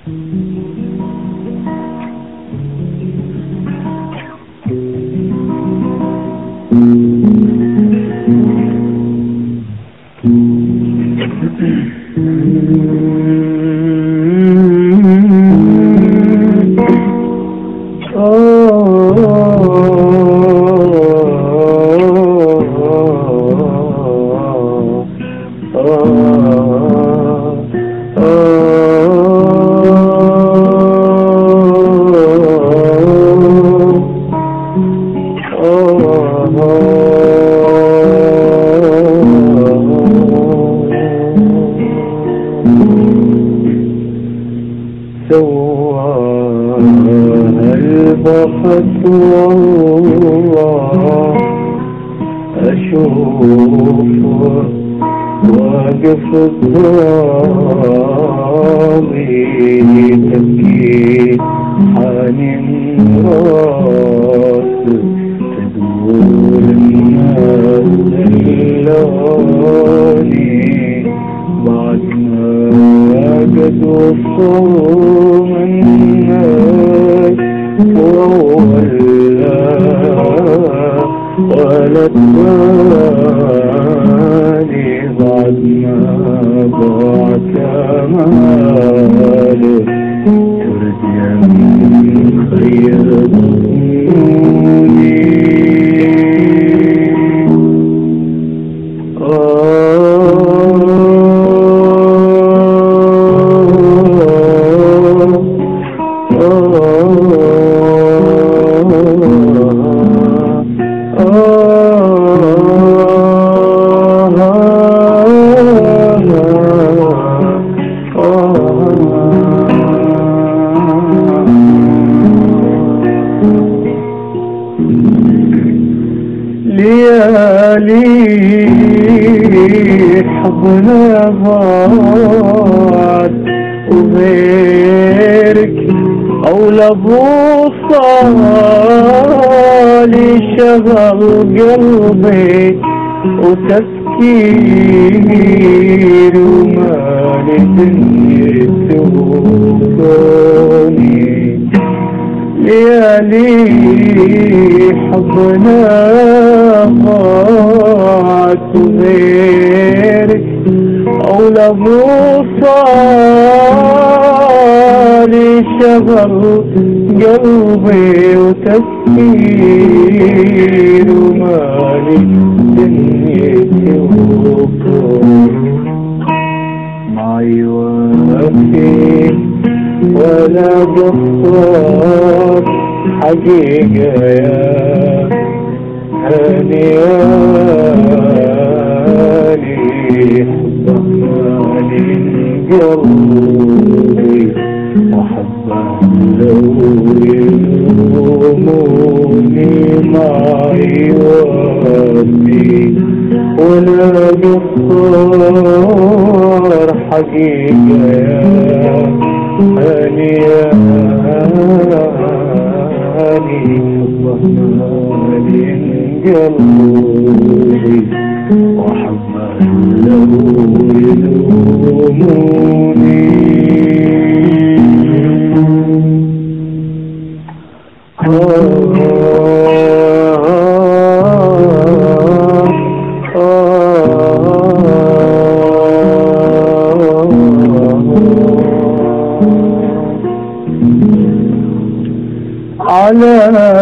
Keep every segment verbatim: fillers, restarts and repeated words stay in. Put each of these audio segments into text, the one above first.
البخت والله أشوفه واقف قدامي تبكي حنين راسه تدور الناس دلوني بعد ما قد وصلوا من الناس ولا ولا الثاني بعد ما ضاع كماله ترجع من خير ظنوني ليالي حضنا بعد وغيرك أولى بوصالي شغل قلبي وتفكير ومالي دنيا توصلني ليالي حضنا ضاعت غيرك أولى بوصالي شغل قلبي وتفكير ومالي دنيتي وطول معي وفيك ولا قصار حقيقة يا هنيالي حباني من قلبي وحبان لو يلوموني معي وفي ولا قصار حقيقة يا هنيالي حباني من قلبي وحبان لو يلوموني على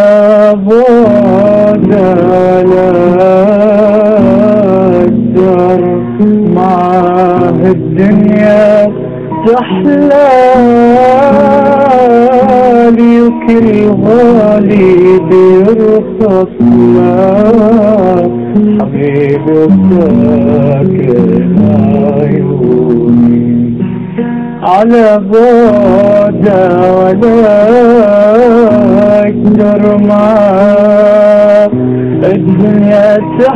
بعد على الدار معاه الدنيا تحلالي وكل غالي بيرخص له حبيبي ساكن عيوني على بعد ولا اقدر معاه الدنيا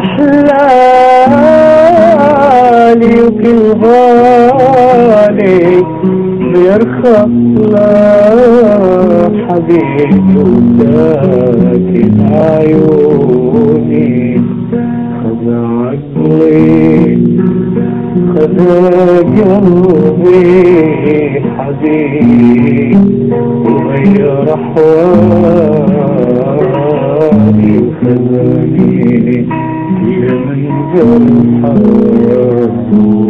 تحلالي وكل غالي بيرخص له حبيبي ساكن عيوني خذ عقلي خذ قلبي حبيب وغير أحوالي وخلاني لمن جرحه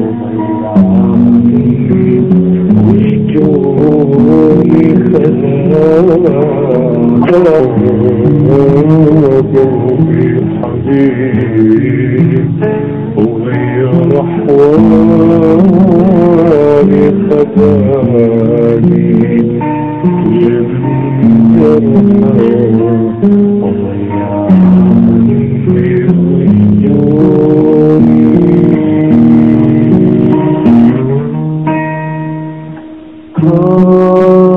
وشجوني قلبي حبيب وغير أحوالي خداني لمن جرحه وضيعني وشجوني